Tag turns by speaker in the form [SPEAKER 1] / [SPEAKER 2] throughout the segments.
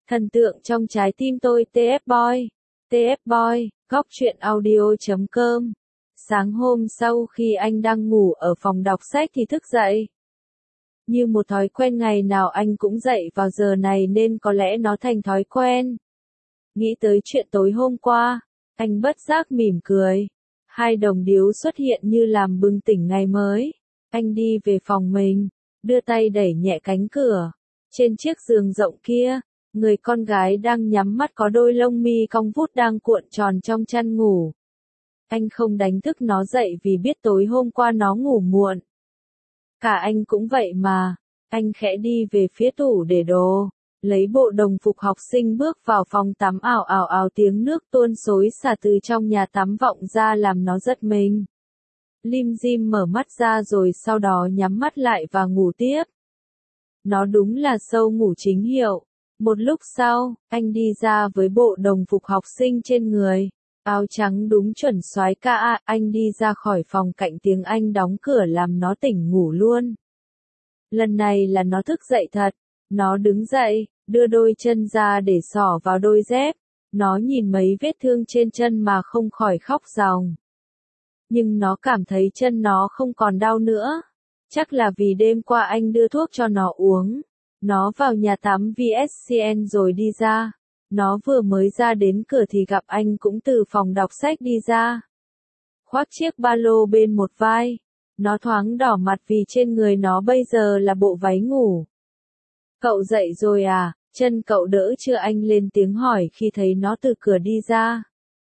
[SPEAKER 1] Thần tượng trong trái tim tôi TF Boy. TF Boy, góc truyện audio.com. Sáng hôm sau khi anh đang ngủ ở phòng đọc sách thì thức dậy. Như một thói quen ngày nào anh cũng dậy vào giờ này nên có lẽ nó thành thói quen. Nghĩ tới chuyện tối hôm qua, anh bất giác mỉm cười. Hai đồng điếu xuất hiện như làm bừng tỉnh ngày mới. Anh đi về phòng mình, đưa tay đẩy nhẹ cánh cửa. Trên chiếc giường rộng kia, người con gái đang nhắm mắt có đôi lông mi cong vút đang cuộn tròn trong chăn ngủ. Anh không đánh thức nó dậy vì biết tối hôm qua nó ngủ muộn. Cả anh cũng vậy mà. Anh khẽ đi về phía tủ để đồ, lấy bộ đồng phục học sinh bước vào phòng tắm, ào ào ào tiếng nước tuôn xối xả từ trong nhà tắm vọng ra làm nó giật mình. Lim dim mở mắt ra rồi sau đó nhắm mắt lại và ngủ tiếp. Nó đúng là sâu ngủ chính hiệu. Một lúc sau, anh đi ra với bộ đồng phục học sinh trên người. Áo trắng đúng chuẩn soái ca. Anh đi ra khỏi phòng cạnh tiếng anh đóng cửa làm nó tỉnh ngủ luôn. Lần này là nó thức dậy thật. Nó đứng dậy, đưa đôi chân ra để xỏ vào đôi dép. Nó nhìn mấy vết thương trên chân mà không khỏi khóc ròng. Nhưng nó cảm thấy chân nó không còn đau nữa. Chắc là vì đêm qua anh đưa thuốc cho nó uống. Nó vào nhà tắm VSCN rồi đi ra. Nó vừa mới ra đến cửa thì gặp anh cũng từ phòng đọc sách đi ra. Khoác chiếc ba lô bên một vai. Nó thoáng đỏ mặt vì trên người nó bây giờ là bộ váy ngủ. Cậu dậy rồi à? Chân cậu đỡ chưa? Anh lên tiếng hỏi khi thấy nó từ cửa đi ra.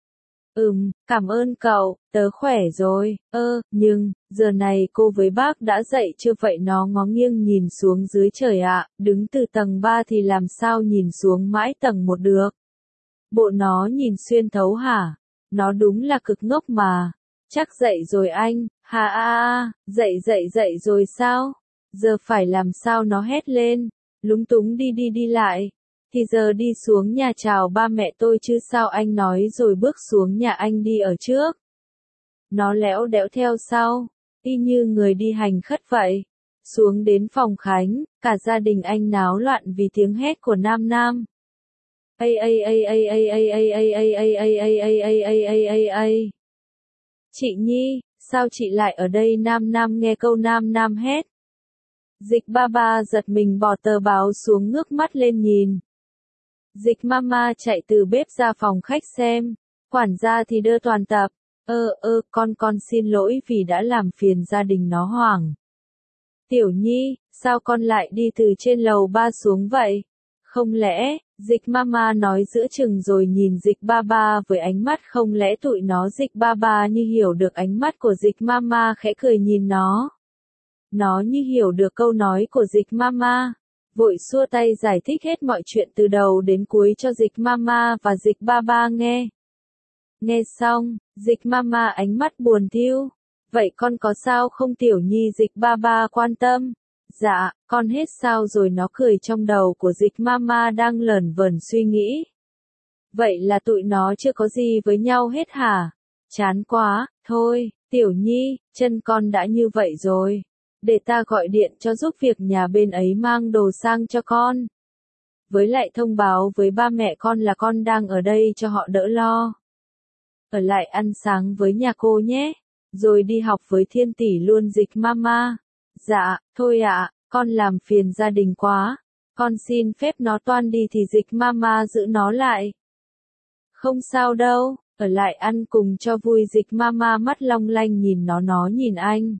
[SPEAKER 1] Cảm ơn cậu, tớ khỏe rồi. Nhưng, giờ này cô với bác đã dậy chưa vậy? Nó ngó nghiêng nhìn xuống dưới trời ạ, đứng từ tầng 3 thì làm sao nhìn xuống mãi tầng 1 được. Bộ nó nhìn xuyên thấu hả? Nó đúng là cực ngốc mà. Chắc dậy rồi anh, dậy rồi sao? Giờ phải làm sao? Nó hét lên, lúng túng đi lại. Thì giờ đi xuống nhà chào ba mẹ tôi chứ sao? Anh nói rồi bước xuống nhà. Anh đi ở trước. Nó lẽo đẽo theo sau, y như người đi hành khất vậy. Xuống đến phòng Khánh, cả gia đình anh náo loạn vì tiếng hét của Nam Nam. Chị Nhi, sao chị lại ở đây? Nam Nam nghe câu Nam Nam hét. Dịch ba ba giật mình bỏ tờ báo xuống ngước mắt lên nhìn. Dịch mama chạy từ bếp ra phòng khách xem. Quản gia thì đơ toàn tập. Con xin lỗi vì đã làm phiền gia đình. Nó hoảng. Tiểu Nhi, sao con lại đi từ trên lầu 3 xuống vậy? Không lẽ, Dịch mama nói giữa chừng rồi nhìn Dịch ba ba với ánh mắt không lẽ tụi nó. Dịch ba ba như hiểu được ánh mắt của Dịch mama khẽ cười nhìn nó. Nó như hiểu được câu nói của Dịch mama. Vội xua tay giải thích hết mọi chuyện từ đầu đến cuối cho Dịch mama và Dịch ba ba nghe. Nghe xong, Dịch mama ánh mắt buồn thiu. Vậy con có sao không Tiểu Nhi? Dịch ba ba quan tâm. Dạ, con hết sao rồi? Nó cười. Trong đầu của Dịch mama đang lởn vởn suy nghĩ. Vậy là tụi nó chưa có gì với nhau hết hả? Chán quá. Thôi, Tiểu Nhi, chân con đã như vậy rồi. Để ta gọi điện cho giúp việc nhà bên ấy mang đồ sang cho con. Với lại thông báo với ba mẹ con là con đang ở đây cho họ đỡ lo. Ở lại ăn sáng với nhà cô nhé. Rồi đi học với Thiên tỷ luôn. Dịch mama. Dạ, thôi ạ, con làm phiền gia đình quá. Con xin phép nó toan đi thì Dịch mama giữ nó lại. Không sao đâu, ở lại ăn cùng cho vui. Dịch mama mắt long lanh nhìn nó nhìn anh.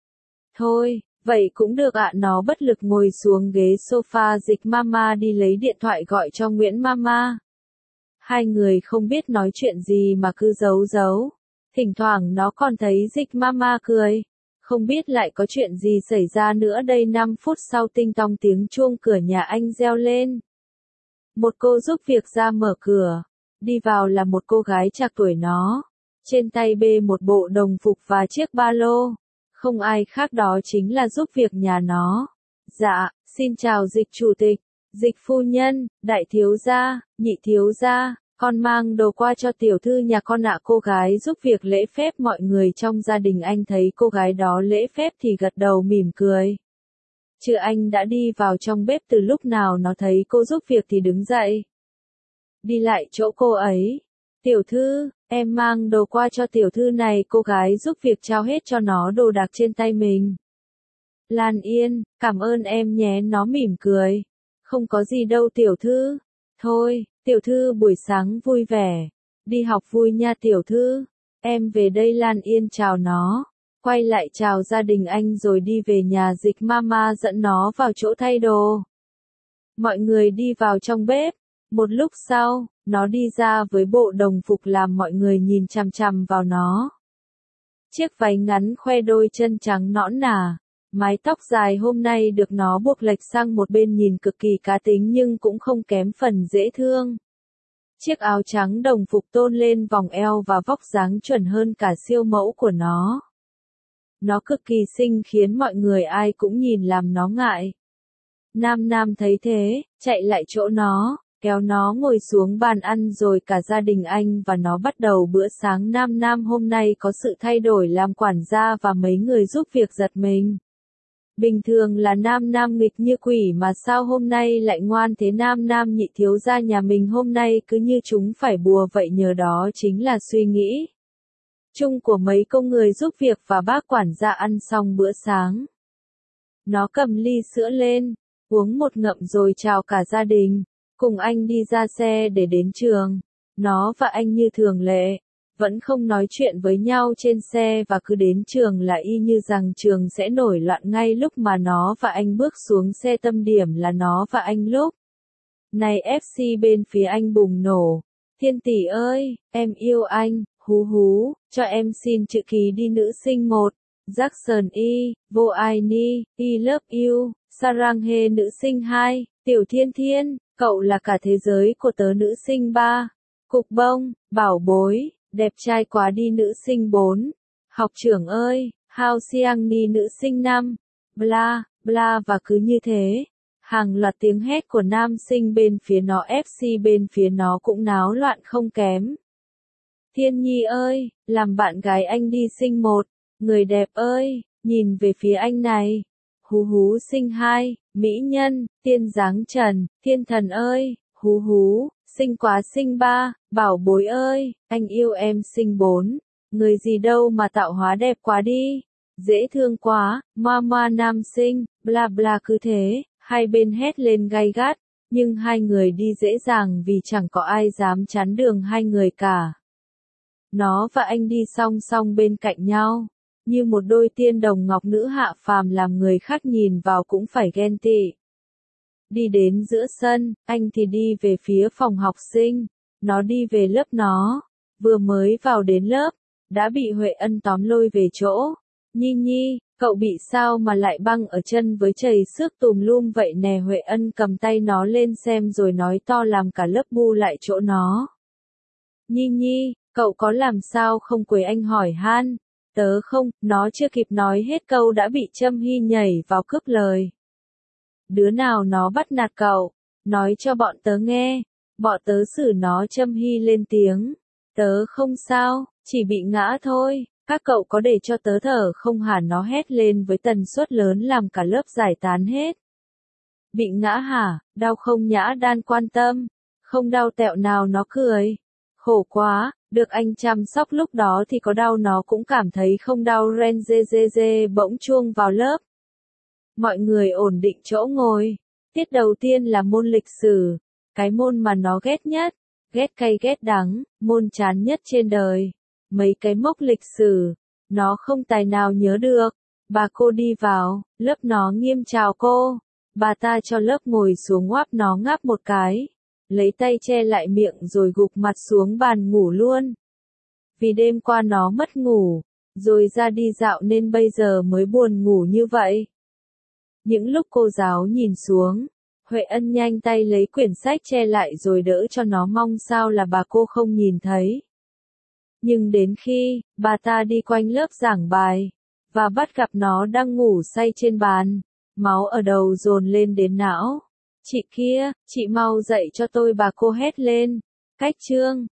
[SPEAKER 1] Thôi, vậy cũng được ạ. Nó bất lực ngồi xuống ghế sofa. Dịch mama đi lấy điện thoại gọi cho Nguyễn mama. Hai người không biết nói chuyện gì mà cứ giấu. Thỉnh thoảng nó còn thấy Dịch mama cười. Không biết lại có chuyện gì xảy ra nữa đây. 5 phút sau tinh tong tiếng chuông cửa nhà anh reo lên. Một cô giúp việc ra mở cửa. Đi vào là một cô gái trạc tuổi nó. Trên tay bê một bộ đồng phục và chiếc ba lô. Không ai khác đó chính là giúp việc nhà nó. Dạ, xin chào Dịch chủ tịch, Dịch phu nhân, đại thiếu gia, nhị thiếu gia, con mang đồ qua cho tiểu thư nhà con ạ. Cô gái giúp việc lễ phép. Mọi người trong gia đình anh thấy cô gái đó lễ phép thì gật đầu mỉm cười. Chứ anh đã đi vào trong bếp từ lúc nào. Nó thấy cô giúp việc thì đứng dậy. đi lại chỗ cô ấy. Tiểu thư, em mang đồ qua cho tiểu thư này, cô gái giúp việc trao hết cho nó đồ đạc trên tay mình. Lan Yên, cảm ơn em nhé, nó mỉm cười. Không có gì đâu tiểu thư. Thôi, tiểu thư buổi sáng vui vẻ. Đi học vui nha tiểu thư. Em về đây. Lan Yên chào nó. Quay lại chào gia đình anh rồi đi về nhà. Dịch mama dẫn nó vào chỗ thay đồ. Mọi người đi vào trong bếp. Một lúc sau, nó đi ra với bộ đồng phục làm mọi người nhìn chằm chằm vào nó. Chiếc váy ngắn khoe đôi chân trắng nõn nà. Mái tóc dài hôm nay được nó buộc lệch sang một bên nhìn cực kỳ cá tính nhưng cũng không kém phần dễ thương. Chiếc áo trắng đồng phục tôn lên vòng eo và vóc dáng chuẩn hơn cả siêu mẫu của nó. Nó cực kỳ xinh khiến mọi người ai cũng nhìn làm nó ngại. Nam Nam thấy thế, chạy lại chỗ nó, kéo nó ngồi xuống bàn ăn rồi cả gia đình anh và nó bắt đầu bữa sáng. Nam Nam hôm nay có sự thay đổi làm quản gia và mấy người giúp việc giật mình. Bình thường là Nam Nam nghịch như quỷ mà sao hôm nay lại ngoan thế. Nam Nam nhị thiếu gia nhà mình hôm nay cứ như chúng phải bùa vậy. Nhờ đó chính là suy nghĩ chung của mấy công người giúp việc và bác quản gia. Ăn xong bữa sáng, nó cầm ly sữa lên, uống một ngụm rồi chào cả gia đình, cùng anh đi ra xe để đến trường. Nó và anh như thường lệ, vẫn không nói chuyện với nhau trên xe và cứ đến trường là y như rằng trường sẽ nổi loạn ngay lúc mà nó và anh bước xuống xe. Tâm điểm là nó và anh lúc này FC bên phía anh bùng nổ. Thiên tỷ ơi, em yêu anh, hú hú, cho em xin chữ ký đi. Nữ sinh 1, Jackson Y, Vô Ai Ni, I love you, Saranghe. Nữ sinh 2, Tiểu Thiên Thiên, cậu là cả thế giới của tớ. Nữ sinh 3, Cục Bông, bảo bối, đẹp trai quá đi. Nữ sinh 4, học trưởng ơi, Hao Xiang Ni. Nữ sinh 5, bla, bla. Và cứ như thế, hàng loạt tiếng hét của nam sinh bên phía nó. FC bên phía nó cũng náo loạn không kém. Thiên Nhi ơi, làm bạn gái anh đi. Sinh 1, người đẹp ơi, nhìn về phía anh này. Hú hú. Sinh 2, mỹ nhân, tiên dáng trần, thiên thần ơi, hú hú, xinh quá. Sinh 3, bảo bối ơi, anh yêu em. Sinh 4, người gì đâu mà tạo hóa đẹp quá đi, dễ thương quá, mama. Nam sinh, bla bla. Cứ thế, hai bên hét lên gay gắt, nhưng hai người đi dễ dàng vì chẳng có ai dám chắn đường hai người cả. Nó và anh đi song song bên cạnh nhau, như một đôi tiên đồng ngọc nữ hạ phàm làm người khác nhìn vào cũng phải ghen tị. Đi đến giữa sân, anh thì đi về phía phòng học sinh, nó đi về lớp nó. Vừa mới vào đến lớp, đã bị Huệ Ân tóm lôi về chỗ. Nhi Nhi, cậu bị sao mà lại băng ở chân với chảy xước tùm lum vậy nè. Huệ Ân cầm tay nó lên xem rồi nói to làm cả lớp bu lại chỗ nó. Nhi Nhi, cậu có làm sao không? Quế Anh hỏi han. Tớ không, nó chưa kịp nói hết câu đã bị Trâm Hy nhảy vào cướp lời. Đứa nào nó bắt nạt cậu? Nói cho bọn tớ nghe. Bọn tớ xử nó. Trâm Hy lên tiếng. Tớ không sao, chỉ bị ngã thôi. Các cậu có để cho tớ thở không hả? Nó hét lên với tần suất lớn làm cả lớp giải tán hết. Bị ngã hả? Đau không? Nhã Đan quan tâm. Không đau tẹo nào. Nó cười. Khổ quá, được anh chăm sóc lúc đó thì có đau nó cũng cảm thấy không đau. Ren dê dê dê. Bỗng chuông vào lớp. Mọi người ổn định chỗ ngồi. Tiết đầu tiên là môn lịch sử, cái môn mà nó ghét nhất, ghét cay ghét đắng, môn chán nhất trên đời. Mấy cái mốc lịch sử, nó không tài nào nhớ được. Bà cô đi vào, lớp nó nghiêm chào cô. Bà ta cho lớp ngồi xuống ngoáp nó ngáp một cái, lấy tay che lại miệng rồi gục mặt xuống bàn ngủ luôn. Vì đêm qua nó mất ngủ, rồi ra đi dạo nên bây giờ mới buồn ngủ như vậy. Những lúc cô giáo nhìn xuống, Huệ Ân nhanh tay lấy quyển sách che lại rồi đỡ cho nó, mong sao là bà cô không nhìn thấy. Nhưng đến khi bà ta đi quanh lớp giảng bài và bắt gặp nó đang ngủ say trên bàn, máu ở đầu dồn lên đến não. Chị kia, chị mau dậy cho tôi, bà cô hét lên. Cách chương